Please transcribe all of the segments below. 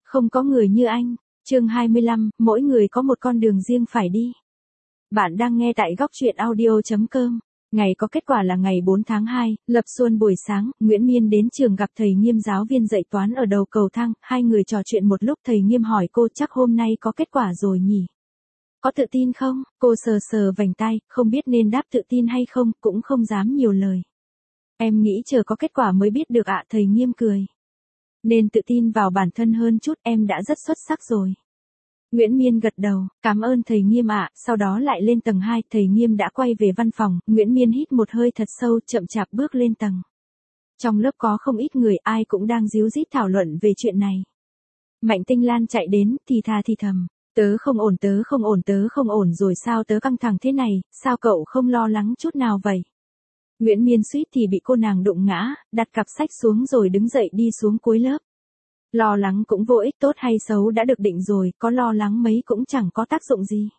Không có người như anh. Chương 25, mỗi người có một con đường riêng phải đi. Bạn đang nghe tại góc truyện audio.com. Ngày có kết quả là ngày 4 tháng 2, lập xuân buổi sáng, Nguyễn Miên đến trường gặp thầy Nghiêm giáo viên dạy toán ở đầu cầu thang, hai người trò chuyện một lúc thầy Nghiêm hỏi cô chắc hôm nay có kết quả rồi nhỉ? Có tự tin không? Cô sờ sờ vành tai, không biết nên đáp tự tin hay không, cũng không dám nhiều lời. Em nghĩ chờ có kết quả mới biết được ạ, thầy Nghiêm cười. Nên tự tin vào bản thân hơn chút, em đã rất xuất sắc rồi. Nguyễn Miên gật đầu, cảm ơn thầy Nghiêm ạ, sau đó lại lên tầng 2, thầy Nghiêm đã quay về văn phòng, Nguyễn Miên hít một hơi thật sâu, chậm chạp bước lên tầng. Trong lớp có không ít người, ai cũng đang díu dít thảo luận về chuyện này. Mạnh Tinh Lan chạy đến, thì thà thì thầm, tớ không ổn, tớ không ổn, tớ không ổn rồi sao, tớ căng thẳng thế này, sao cậu không lo lắng chút nào vậy? Nguyễn Miên suýt thì bị cô nàng đụng ngã, đặt cặp sách xuống rồi đứng dậy đi xuống cuối lớp. Lo lắng cũng vô ích, tốt hay xấu đã được định rồi, có lo lắng mấy cũng chẳng có tác dụng gì.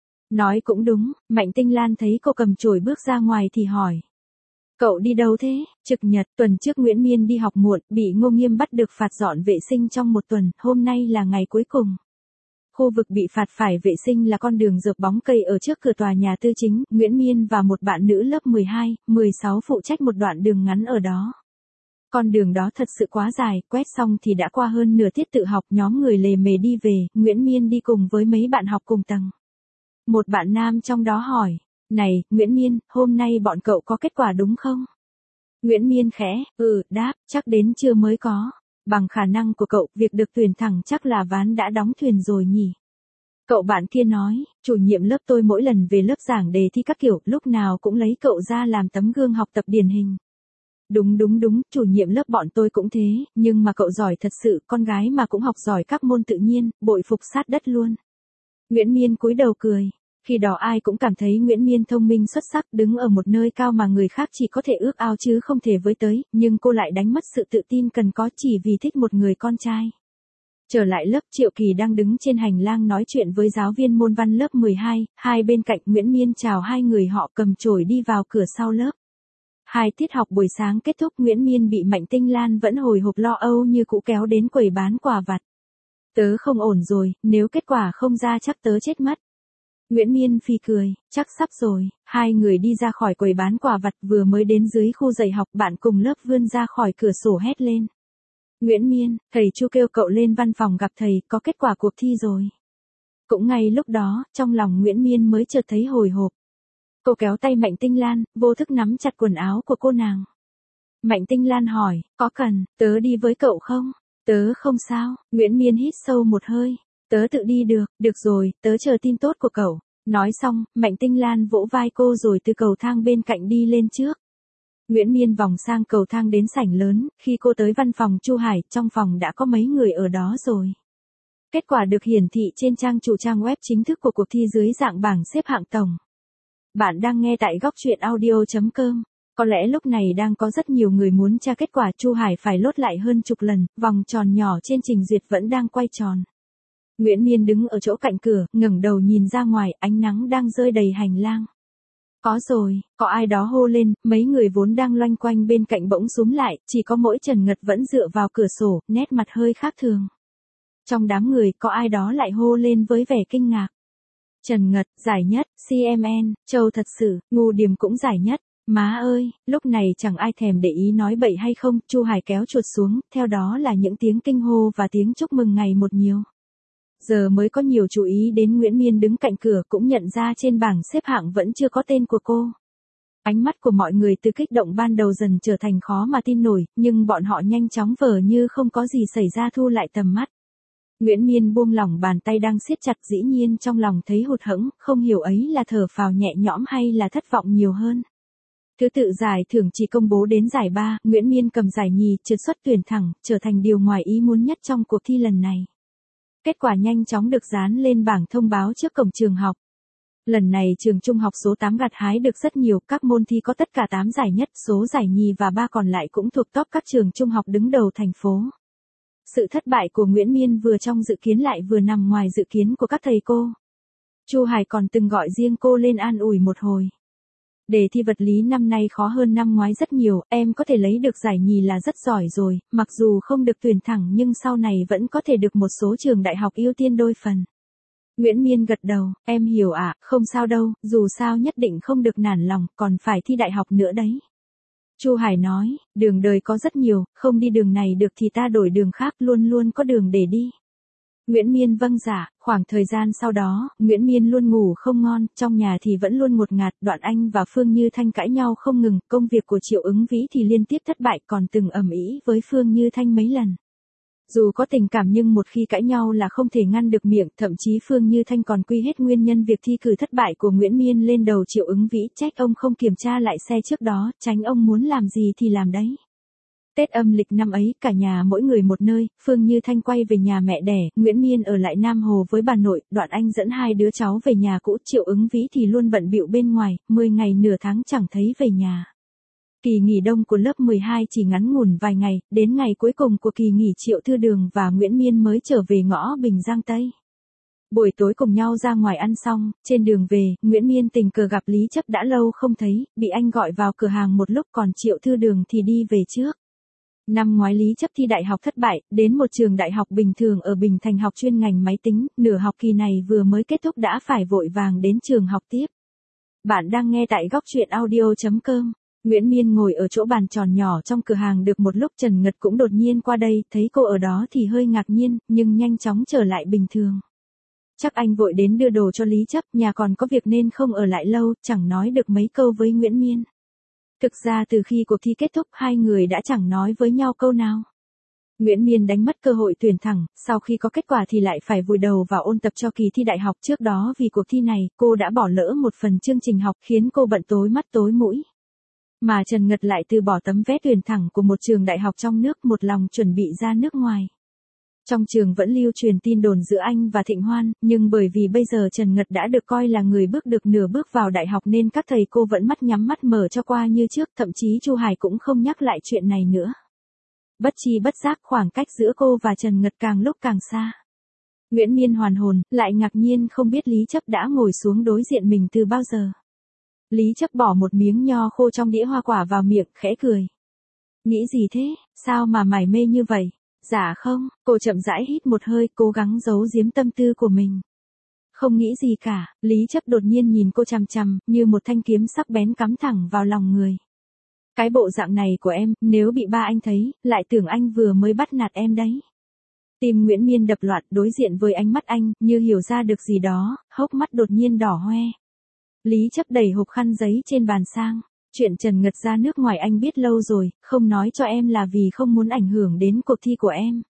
Nói cũng đúng, Mạnh Tinh Lan thấy cô cầm chổi bước ra ngoài thì hỏi. Cậu đi đâu thế? Trực nhật, tuần trước Nguyễn Miên đi học muộn, bị Ngô Nghiêm bắt được phạt dọn vệ sinh trong một tuần, hôm nay là ngày cuối cùng. Khu vực bị phạt phải vệ sinh là con đường dợp bóng cây ở trước cửa tòa nhà tư chính, Nguyễn Miên và một bạn nữ lớp 12, 16 phụ trách một đoạn đường ngắn ở đó. Con đường đó thật sự quá dài, quét xong thì đã qua hơn nửa tiết tự học, nhóm người lề mề đi về, Nguyễn Miên đi cùng với mấy bạn học cùng tầng. Một bạn nam trong đó hỏi, này, Nguyễn Miên, hôm nay bọn cậu có kết quả đúng không? Nguyễn Miên khẽ, đáp, chắc đến trưa mới có. Bằng khả năng của cậu, việc được tuyển thẳng chắc là ván đã đóng thuyền rồi nhỉ? Cậu bạn kia nói, chủ nhiệm lớp tôi mỗi lần về lớp giảng đề thi các kiểu, lúc nào cũng lấy cậu ra làm tấm gương học tập điển hình. Đúng, chủ nhiệm lớp bọn tôi cũng thế, nhưng mà cậu giỏi thật sự, con gái mà cũng học giỏi các môn tự nhiên, bội phục sát đất luôn. Nguyễn Miên cúi đầu cười. Khi đó ai cũng cảm thấy Nguyễn Miên thông minh xuất sắc, đứng ở một nơi cao mà người khác chỉ có thể ước ao chứ không thể với tới, nhưng cô lại đánh mất sự tự tin cần có chỉ vì thích một người con trai. Trở lại lớp, Triệu Kỳ đang đứng trên hành lang nói chuyện với giáo viên môn văn lớp 12, hai bên cạnh Nguyễn Miên chào hai người họ cầm chổi đi vào cửa sau lớp. Hai tiết học buổi sáng kết thúc, Nguyễn Miên bị Mạnh Tinh Lan vẫn hồi hộp lo âu như cũ kéo đến quầy bán quà vặt. Tớ không ổn rồi, nếu kết quả không ra chắc tớ chết mất. Nguyễn Miên phì cười, chắc sắp rồi. Hai người đi ra khỏi quầy bán quà vặt, vừa mới đến dưới khu dạy học, bạn cùng lớp vươn ra khỏi cửa sổ hét lên. Nguyễn Miên, thầy Chu kêu cậu lên văn phòng gặp thầy, có kết quả cuộc thi rồi. Cũng ngay lúc đó, trong lòng Nguyễn Miên mới chợt thấy hồi hộp. Cô kéo tay Mạnh Tinh Lan, vô thức nắm chặt quần áo của cô nàng. Mạnh Tinh Lan hỏi, có cần, tớ đi với cậu không? Tớ không sao, Nguyễn Miên hít sâu một hơi. Tớ tự đi được rồi, tớ chờ tin tốt của cậu. Nói xong, Mạnh Tinh Lan vỗ vai cô rồi từ cầu thang bên cạnh đi lên trước. Nguyễn Miên vòng sang cầu thang đến sảnh lớn, khi cô tới văn phòng Chu Hải, trong phòng đã có mấy người ở đó rồi. Kết quả được hiển thị trên trang chủ trang web chính thức của cuộc thi dưới dạng bảng xếp hạng tổng. Bạn đang nghe tại góc truyện audio.com. Có lẽ lúc này đang có rất nhiều người muốn tra kết quả, Chu Hải phải lốt lại hơn chục lần, vòng tròn nhỏ trên trình duyệt vẫn đang quay tròn. Nguyễn Miên đứng ở chỗ cạnh cửa, ngẩng đầu nhìn ra ngoài, ánh nắng đang rơi đầy hành lang. Có rồi, có ai đó hô lên, mấy người vốn đang loanh quanh bên cạnh bỗng xúm lại, chỉ có mỗi Trần Ngật vẫn dựa vào cửa sổ, nét mặt hơi khác thường. Trong đám người, có ai đó lại hô lên với vẻ kinh ngạc. Trần Ngật, giải nhất, CMN, Châu thật sự, Ngu Điềm cũng giải nhất. Má ơi, lúc này chẳng ai thèm để ý nói bậy hay không, Chu Hải kéo chuột xuống, theo đó là những tiếng kinh hô và tiếng chúc mừng ngày một nhiều. Giờ mới có nhiều chú ý đến Nguyễn Miên đứng cạnh cửa, cũng nhận ra trên bảng xếp hạng vẫn chưa có tên của cô. Ánh mắt của mọi người từ kích động ban đầu dần trở thành khó mà tin nổi, nhưng bọn họ nhanh chóng vờ như không có gì xảy ra thu lại tầm mắt. Nguyễn Miên buông lỏng bàn tay đang siết chặt, dĩ nhiên trong lòng thấy hụt hẫng, không hiểu ấy là thở phào nhẹ nhõm hay là thất vọng nhiều hơn. Thứ tự giải thưởng chỉ công bố đến giải 3, Nguyễn Miên cầm giải nhì, trượt xuất tuyển thẳng, trở thành điều ngoài ý muốn nhất trong cuộc thi lần này. Kết quả nhanh chóng được dán lên bảng thông báo trước cổng trường học. Lần này trường trung học số 8 gặt hái được rất nhiều, các môn thi có tất cả 8 giải nhất, số giải nhì và 3 còn lại cũng thuộc top các trường trung học đứng đầu thành phố. Sự thất bại của Nguyễn Miên vừa trong dự kiến lại vừa nằm ngoài dự kiến của các thầy cô. Chu Hải còn từng gọi riêng cô lên an ủi một hồi. Đề thi vật lý năm nay khó hơn năm ngoái rất nhiều, em có thể lấy được giải nhì là rất giỏi rồi, mặc dù không được tuyển thẳng nhưng sau này vẫn có thể được một số trường đại học ưu tiên đôi phần. Nguyễn Miên gật đầu, em hiểu ạ, không sao đâu, dù sao nhất định không được nản lòng, còn phải thi đại học nữa đấy. Chu Hải nói, đường đời có rất nhiều, không đi đường này được thì ta đổi đường khác, luôn luôn có đường để đi. Nguyễn Miên vâng dạ, khoảng thời gian sau đó, Nguyễn Miên luôn ngủ không ngon, trong nhà thì vẫn luôn ngột ngạt, Đoạn Anh và Phương Như Thanh cãi nhau không ngừng, công việc của Triệu Ứng Vĩ thì liên tiếp thất bại, còn từng ầm ĩ với Phương Như Thanh mấy lần. Dù có tình cảm nhưng một khi cãi nhau là không thể ngăn được miệng, thậm chí Phương Như Thanh còn quy hết nguyên nhân việc thi cử thất bại của Nguyễn Miên lên đầu Triệu Ứng Vĩ, trách ông không kiểm tra lại xe trước đó, tránh ông muốn làm gì thì làm đấy. Tết âm lịch năm ấy, cả nhà mỗi người một nơi, Phương Như Thanh quay về nhà mẹ đẻ, Nguyễn Miên ở lại Nam Hồ với bà nội, Đoạn Anh dẫn hai đứa cháu về nhà cũ, Triệu Ứng Vĩ thì luôn bận bịu bên ngoài, 10 ngày nửa tháng chẳng thấy về nhà. Kỳ nghỉ đông của lớp 12 chỉ ngắn ngủn vài ngày, đến ngày cuối cùng của kỳ nghỉ Triệu Thư Đường và Nguyễn Miên mới trở về ngõ Bình Giang Tây. Buổi tối cùng nhau ra ngoài ăn xong, trên đường về, Nguyễn Miên tình cờ gặp Lý Chấp đã lâu không thấy, bị anh gọi vào cửa hàng một lúc, còn Triệu Thư Đường thì đi về trước. Năm ngoái Lý Chấp thi đại học thất bại, đến một trường đại học bình thường ở Bình Thành học chuyên ngành máy tính, nửa học kỳ này vừa mới kết thúc đã phải vội vàng đến trường học tiếp. Bạn đang nghe tại góc truyện audio.com. Nguyễn Miên ngồi ở chỗ bàn tròn nhỏ trong cửa hàng được một lúc, Trần Ngật cũng đột nhiên qua đây, thấy cô ở đó thì hơi ngạc nhiên, nhưng nhanh chóng trở lại bình thường. Chắc anh vội đến đưa đồ cho Lý Chấp, nhà còn có việc nên không ở lại lâu, chẳng nói được mấy câu với Nguyễn Miên. Thực ra từ khi cuộc thi kết thúc hai người đã chẳng nói với nhau câu nào. Nguyễn Miên đánh mất cơ hội tuyển thẳng, sau khi có kết quả thì lại phải vùi đầu vào ôn tập cho kỳ thi đại học. Trước đó vì cuộc thi này, cô đã bỏ lỡ một phần chương trình học khiến cô bận tối mắt tối mũi. Mà Trần Ngật lại từ bỏ tấm vé tuyển thẳng của một trường đại học trong nước, một lòng chuẩn bị ra nước ngoài. Trong trường vẫn lưu truyền tin đồn giữa anh và Thịnh Hoan, nhưng bởi vì bây giờ Trần Ngật đã được coi là người bước được nửa bước vào đại học nên các thầy cô vẫn mắt nhắm mắt mở cho qua như trước, thậm chí Chu Hải cũng không nhắc lại chuyện này nữa. Bất chi bất giác khoảng cách giữa cô và Trần Ngật càng lúc càng xa. Nguyễn Miên hoàn hồn, lại ngạc nhiên không biết Lý Chấp đã ngồi xuống đối diện mình từ bao giờ. Lý Chấp bỏ một miếng nho khô trong đĩa hoa quả vào miệng, khẽ cười. Nghĩ gì thế, sao mà mải mê như vậy? Dạ không, cô chậm rãi hít một hơi, cố gắng giấu giếm tâm tư của mình. Không nghĩ gì cả, Lý Chấp đột nhiên nhìn cô chằm chằm, như một thanh kiếm sắc bén cắm thẳng vào lòng người. Cái bộ dạng này của em, nếu bị ba anh thấy, lại tưởng anh vừa mới bắt nạt em đấy. Tim Nguyễn Miên đập loạn, đối diện với ánh mắt anh, như hiểu ra được gì đó, hốc mắt đột nhiên đỏ hoe. Lý Chấp đẩy hộp khăn giấy trên bàn sang. Chuyện Trần Ngật ra nước ngoài anh biết lâu rồi, không nói cho em là vì không muốn ảnh hưởng đến cuộc thi của em.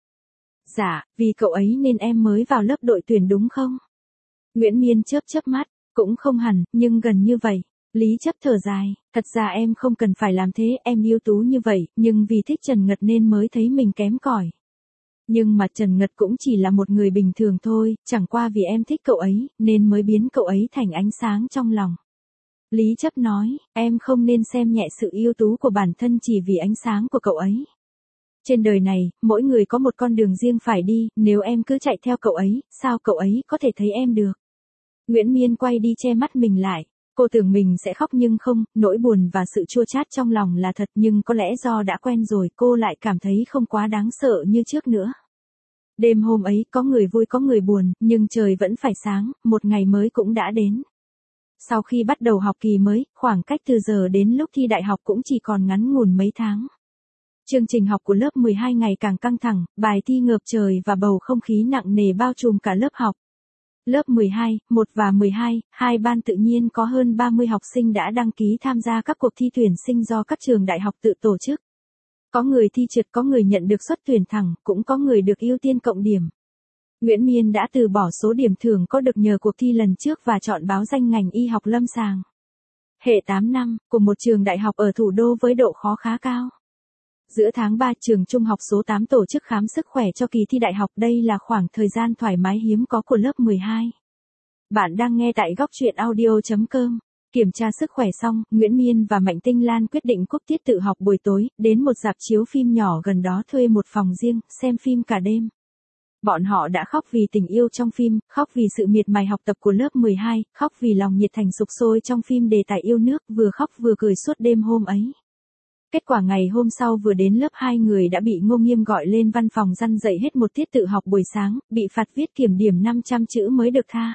Dạ, vì cậu ấy nên em mới vào lớp đội tuyển đúng không? Nguyễn Miên chớp chớp mắt, cũng không hẳn, nhưng gần như vậy. Lý Chấp thở dài, thật ra em không cần phải làm thế, em ưu tú như vậy, nhưng vì thích Trần Ngật nên mới thấy mình kém cỏi. Nhưng mà Trần Ngật cũng chỉ là một người bình thường thôi, chẳng qua vì em thích cậu ấy, nên mới biến cậu ấy thành ánh sáng trong lòng. Lý Chấp nói, em không nên xem nhẹ sự ưu tú của bản thân chỉ vì ánh sáng của cậu ấy. Trên đời này, mỗi người có một con đường riêng phải đi, nếu em cứ chạy theo cậu ấy, sao cậu ấy có thể thấy em được? Nguyễn Miên quay đi che mắt mình lại. Cô tưởng mình sẽ khóc nhưng không, nỗi buồn và sự chua chát trong lòng là thật, nhưng có lẽ do đã quen rồi cô lại cảm thấy không quá đáng sợ như trước nữa. Đêm hôm ấy có người vui có người buồn, nhưng trời vẫn phải sáng, một ngày mới cũng đã đến. Sau khi bắt đầu học kỳ mới, khoảng cách từ giờ đến lúc thi đại học cũng chỉ còn ngắn ngủn mấy tháng. Chương trình học của lớp 12 ngày càng căng thẳng, bài thi ngập trời và bầu không khí nặng nề bao trùm cả lớp học. Lớp 12, 1 và 12, hai ban tự nhiên có hơn 30 học sinh đã đăng ký tham gia các cuộc thi tuyển sinh do các trường đại học tự tổ chức. Có người thi trượt, có người nhận được suất tuyển thẳng, cũng có người được ưu tiên cộng điểm. Nguyễn Miên đã từ bỏ số điểm thưởng có được nhờ cuộc thi lần trước và chọn báo danh ngành y học lâm sàng. Hệ 8 năm, của một trường đại học ở thủ đô với độ khó khá cao. Giữa tháng 3, trường trung học số 8 tổ chức khám sức khỏe cho kỳ thi đại học, đây là khoảng thời gian thoải mái hiếm có của lớp 12. Bạn đang nghe tại góc truyện audio.com. Kiểm tra sức khỏe xong, Nguyễn Miên và Mạnh Tinh Lan quyết định cúp tiết tự học buổi tối, đến một rạp chiếu phim nhỏ gần đó thuê một phòng riêng, xem phim cả đêm. Bọn họ đã khóc vì tình yêu trong phim, khóc vì sự miệt mài học tập của lớp 12, khóc vì lòng nhiệt thành sục sôi trong phim đề tài yêu nước, vừa khóc vừa cười suốt đêm hôm ấy. Kết quả ngày hôm sau vừa đến lớp 2 người đã bị Ngô Nghiêm gọi lên văn phòng răn dạy hết một tiết tự học buổi sáng, bị phạt viết kiểm điểm 500 chữ mới được tha.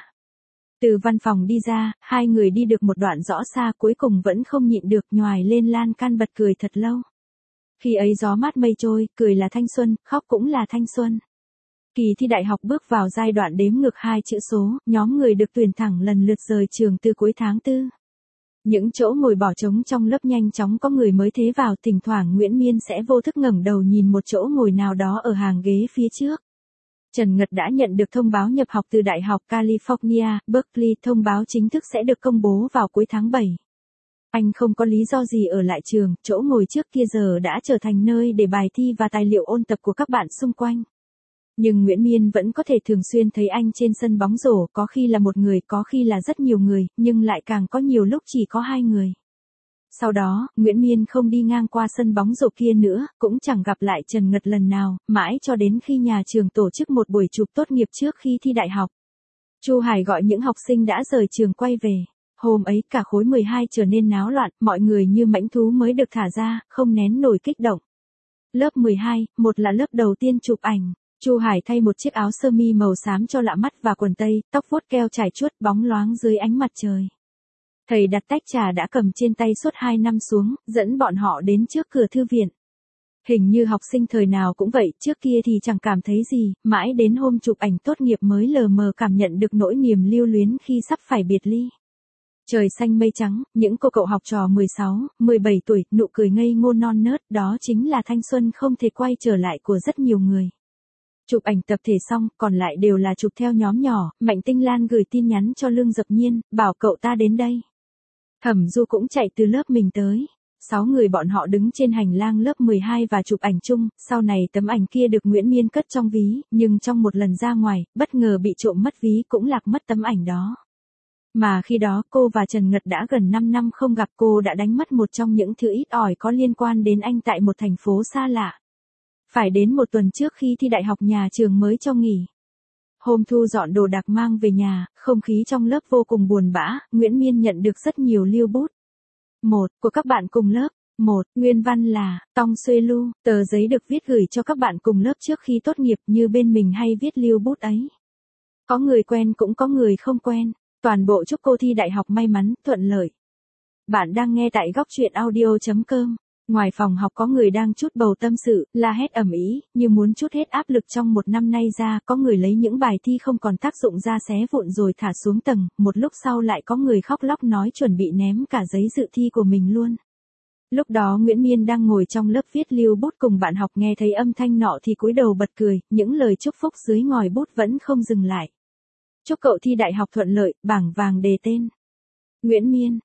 Từ văn phòng đi ra, hai người đi được một đoạn rõ xa cuối cùng vẫn không nhịn được nhoài lên lan can bật cười thật lâu. Khi ấy gió mát mây trôi, cười là thanh xuân, khóc cũng là thanh xuân. Kỳ thi đại học bước vào giai đoạn đếm ngược 2 chữ số, nhóm người được tuyển thẳng lần lượt rời trường từ cuối tháng 4. Những chỗ ngồi bỏ trống trong lớp nhanh chóng có người mới thế vào, thỉnh thoảng Nguyễn Miên sẽ vô thức ngẩng đầu nhìn một chỗ ngồi nào đó ở hàng ghế phía trước. Trần Ngật đã nhận được thông báo nhập học từ Đại học California, Berkeley, thông báo chính thức sẽ được công bố vào cuối tháng 7. Anh không có lý do gì ở lại trường, chỗ ngồi trước kia giờ đã trở thành nơi để bài thi và tài liệu ôn tập của các bạn xung quanh. Nhưng Nguyễn Miên vẫn có thể thường xuyên thấy anh trên sân bóng rổ, có khi là một người, có khi là rất nhiều người, nhưng lại càng có nhiều lúc chỉ có 2 người. Sau đó, Nguyễn Miên không đi ngang qua sân bóng rổ kia nữa, cũng chẳng gặp lại Trần Ngật lần nào, mãi cho đến khi nhà trường tổ chức một buổi chụp tốt nghiệp trước khi thi đại học. Chu Hải gọi những học sinh đã rời trường quay về. Hôm ấy cả khối 12 trở nên náo loạn, mọi người như mãnh thú mới được thả ra, không nén nổi kích động. Lớp 12, một là lớp đầu tiên chụp ảnh. Chu Hải thay một chiếc áo sơ mi màu xám cho lạ mắt và quần tây, tóc vuốt keo trải chuốt bóng loáng dưới ánh mặt trời. Thầy đặt tách trà đã cầm trên tay suốt 2 năm xuống, dẫn bọn họ đến trước cửa thư viện. Hình như học sinh thời nào cũng vậy, trước kia thì chẳng cảm thấy gì, mãi đến hôm chụp ảnh tốt nghiệp mới lờ mờ cảm nhận được nỗi niềm lưu luyến khi sắp phải biệt ly. Trời xanh mây trắng, những cô cậu học trò 16, 17 tuổi, nụ cười ngây ngô non nớt, đó chính là thanh xuân không thể quay trở lại của rất nhiều người. Chụp ảnh tập thể xong, còn lại đều là chụp theo nhóm nhỏ, Mạnh Tinh Lan gửi tin nhắn cho Lương Dập Nhiên, bảo cậu ta đến đây. Thẩm Du cũng chạy từ lớp mình tới. 6 người bọn họ đứng trên hành lang lớp 12 và chụp ảnh chung, sau này tấm ảnh kia được Nguyễn Miên cất trong ví, nhưng trong một lần ra ngoài, bất ngờ bị trộm mất ví cũng lạc mất tấm ảnh đó. Mà khi đó cô và Trần Ngật đã gần 5 năm không gặp, cô đã đánh mất một trong những thứ ít ỏi có liên quan đến anh tại một thành phố xa lạ. Phải đến một tuần trước khi thi đại học nhà trường mới cho nghỉ. Hôm Thu dọn đồ đạc mang về nhà, không khí trong lớp vô cùng buồn bã, Nguyễn Miên nhận được rất nhiều lưu bút. 1. Của các bạn cùng lớp. 1. Nguyên văn là, Tong Xuê Lu, tờ giấy được viết gửi cho các bạn cùng lớp trước khi tốt nghiệp như bên mình hay viết lưu bút ấy. Có người quen cũng có người không quen, toàn bộ chúc cô thi đại học may mắn, thuận lợi. Bạn đang nghe tại góc truyện audio.com. Ngoài phòng học có người đang trút bầu tâm sự, la hét ầm ĩ, như muốn trút hết áp lực trong một năm nay ra, có người lấy những bài thi không còn tác dụng ra xé vụn rồi thả xuống tầng, một lúc sau lại có người khóc lóc nói chuẩn bị ném cả giấy dự thi của mình luôn. Lúc đó Nguyễn Miên đang ngồi trong lớp viết lưu bút cùng bạn học, nghe thấy âm thanh nọ thì cúi đầu bật cười, những lời chúc phúc dưới ngòi bút vẫn không dừng lại. Chúc cậu thi đại học thuận lợi, bảng vàng đề tên. Nguyễn Miên,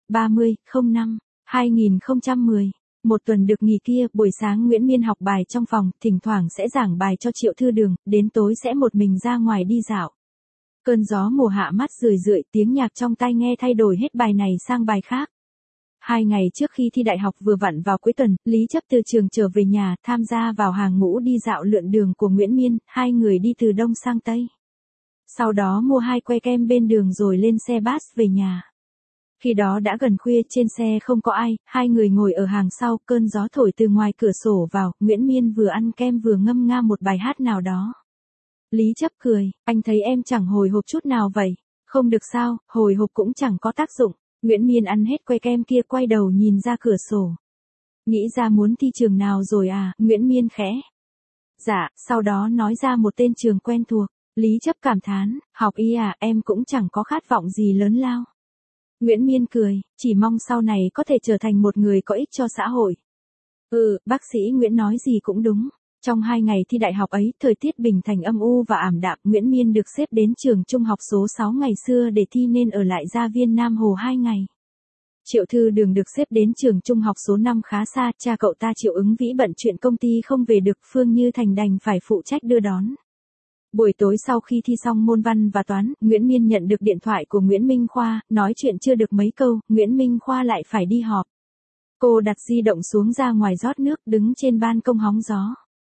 30/05/2010. Một tuần được nghỉ kia, buổi sáng Nguyễn Miên học bài trong phòng, thỉnh thoảng sẽ giảng bài cho Triệu Thư Đường, đến tối sẽ một mình ra ngoài đi dạo. Cơn gió mùa hạ mát rười rượi, tiếng nhạc trong tai nghe thay đổi hết bài này sang bài khác. 2 ngày trước khi thi đại học vừa vặn vào cuối tuần, Lý Chấp từ trường trở về nhà, tham gia vào hàng ngũ đi dạo lượn đường của Nguyễn Miên, 2 người đi từ đông sang tây. Sau đó mua 2 que kem bên đường rồi lên xe bus về nhà. Khi đó đã gần khuya, trên xe không có ai, 2 người ngồi ở hàng sau, cơn gió thổi từ ngoài cửa sổ vào, Nguyễn Miên vừa ăn kem vừa ngâm nga một bài hát nào đó. Lý Chấp cười, anh thấy em chẳng hồi hộp chút nào vậy, không được sao, hồi hộp cũng chẳng có tác dụng. Nguyễn Miên ăn hết que kem kia quay đầu nhìn ra cửa sổ. Nghĩ ra muốn thi trường nào rồi à, Nguyễn Miên khẽ. Dạ, sau đó nói ra một tên trường quen thuộc, Lý Chấp cảm thán, học y à, em cũng chẳng có khát vọng gì lớn lao. Nguyễn Miên cười, chỉ mong sau này có thể trở thành một người có ích cho xã hội. Bác sĩ Nguyễn nói gì cũng đúng. Trong 2 ngày thi đại học ấy, thời tiết Bình Thành âm u và ảm đạm, Nguyễn Miên được xếp đến trường trung học số 6 ngày xưa để thi nên ở lại gia viên Nam Hồ 2 ngày. Triệu Thư Đường được xếp đến trường trung học số 5 khá xa, cha cậu ta Triệu Ứng Vĩ bận chuyện công ty không về được, Phương Như Thành đành phải phụ trách đưa đón. Buổi tối sau khi thi xong môn văn và toán, Nguyễn Miên nhận được điện thoại của Nguyễn Minh Khoa, nói chuyện chưa được mấy câu, Nguyễn Minh Khoa lại phải đi họp. Cô đặt di động xuống ra ngoài rót nước, đứng trên ban công hóng gió.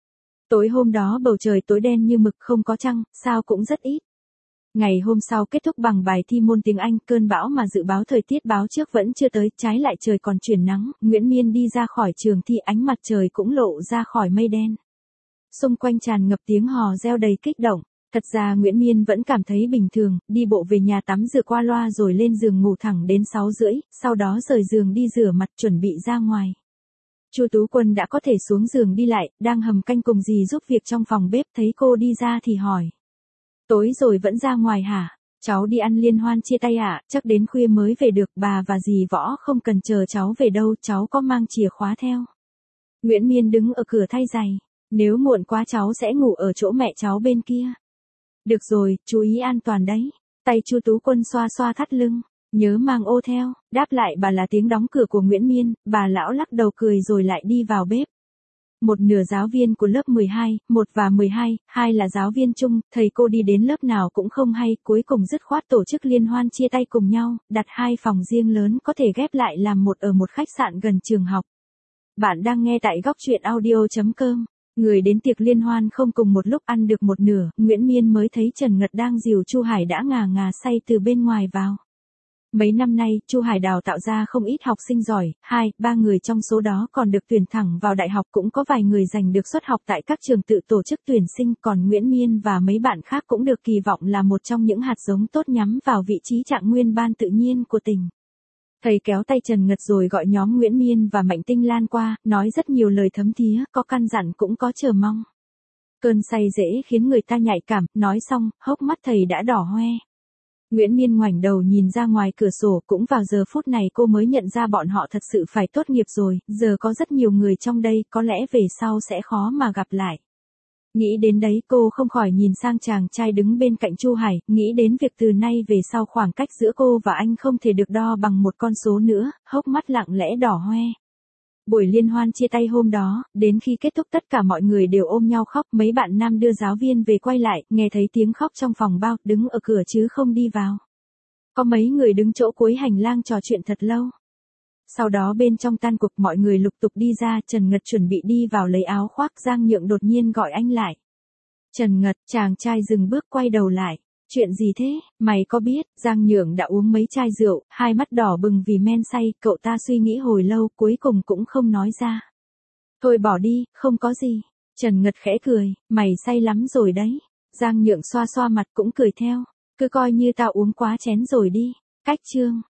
Tối hôm đó bầu trời tối đen như mực, không có trăng, sao cũng rất ít. Ngày hôm sau kết thúc bằng bài thi môn tiếng Anh, cơn bão mà dự báo thời tiết báo trước vẫn chưa tới, trái lại trời còn chuyển nắng, Nguyễn Miên đi ra khỏi trường thi ánh mặt trời cũng lộ ra khỏi mây đen. Xung quanh tràn ngập tiếng hò reo đầy kích động. Thật ra Nguyễn Miên vẫn cảm thấy bình thường, đi bộ về nhà tắm rửa qua loa rồi lên giường ngủ thẳng đến 6:30, sau đó rời giường đi rửa mặt chuẩn bị ra ngoài. Chu Tú Quân đã có thể xuống giường đi lại, đang hầm canh cùng dì giúp việc trong phòng bếp, thấy cô đi ra thì hỏi. Tối rồi vẫn ra ngoài hả? Cháu đi ăn liên hoan chia tay ạ, chắc đến khuya mới về được, bà và dì Võ không cần chờ cháu về đâu, cháu có mang chìa khóa theo. Nguyễn Miên đứng ở cửa thay giày, nếu muộn quá cháu sẽ ngủ ở chỗ mẹ cháu bên kia. Được rồi, chú ý an toàn đấy. Tay Chu Tú Quân xoa xoa thắt lưng, nhớ mang ô theo, đáp lại bà là tiếng đóng cửa của Nguyễn Miên, bà lão lắc đầu cười rồi lại đi vào bếp. Một nửa giáo viên của lớp 12, 1 và 12, 2 là giáo viên chung, thầy cô đi đến lớp nào cũng không hay, cuối cùng dứt khoát tổ chức liên hoan chia tay cùng nhau, đặt 2 phòng riêng lớn có thể ghép lại làm một ở một khách sạn gần trường học. Bạn đang nghe tại góc truyện audio.com. Người đến tiệc liên hoan không cùng một lúc ăn được một nửa, Nguyễn Miên mới thấy Trần Ngật đang dìu Chu Hải đã ngà ngà say từ bên ngoài vào. Mấy năm nay, Chu Hải đào tạo ra không ít học sinh giỏi, 2-3 người trong số đó còn được tuyển thẳng vào đại học, cũng có vài người giành được suất học tại các trường tự tổ chức tuyển sinh, còn Nguyễn Miên và mấy bạn khác cũng được kỳ vọng là một trong những hạt giống tốt nhắm vào vị trí trạng nguyên ban tự nhiên của tỉnh. Thầy kéo tay Trần Ngật rồi gọi nhóm Nguyễn Miên và Mạnh Tinh Lan qua, nói rất nhiều lời thấm thía, có căn dặn cũng có chờ mong. Cơn say dễ khiến người ta nhạy cảm, nói xong, hốc mắt thầy đã đỏ hoe. Nguyễn Miên ngoảnh đầu nhìn ra ngoài cửa sổ, cũng vào giờ phút này cô mới nhận ra bọn họ thật sự phải tốt nghiệp rồi, giờ có rất nhiều người trong đây, có lẽ về sau sẽ khó mà gặp lại. Nghĩ đến đấy cô không khỏi nhìn sang chàng trai đứng bên cạnh Chu Hải, nghĩ đến việc từ nay về sau khoảng cách giữa cô và anh không thể được đo bằng một con số nữa, hốc mắt lặng lẽ đỏ hoe. Buổi liên hoan chia tay hôm đó, đến khi kết thúc tất cả mọi người đều ôm nhau khóc, mấy bạn nam đưa giáo viên về quay lại, nghe thấy tiếng khóc trong phòng bao, đứng ở cửa chứ không đi vào. Có mấy người đứng chỗ cuối hành lang trò chuyện thật lâu. Sau đó bên trong tan cuộc mọi người lục tục đi ra, Trần Ngật chuẩn bị đi vào lấy áo khoác, Giang Nhượng đột nhiên gọi anh lại. Trần Ngật, chàng trai dừng bước quay đầu lại. Chuyện gì thế, mày có biết, Giang Nhượng đã uống mấy chai rượu, hai mắt đỏ bừng vì men say, cậu ta suy nghĩ hồi lâu cuối cùng cũng không nói ra. Thôi bỏ đi, không có gì. Trần Ngật khẽ cười, mày say lắm rồi đấy. Giang Nhượng xoa xoa mặt cũng cười theo, cứ coi như tao uống quá chén rồi đi. Cách chương.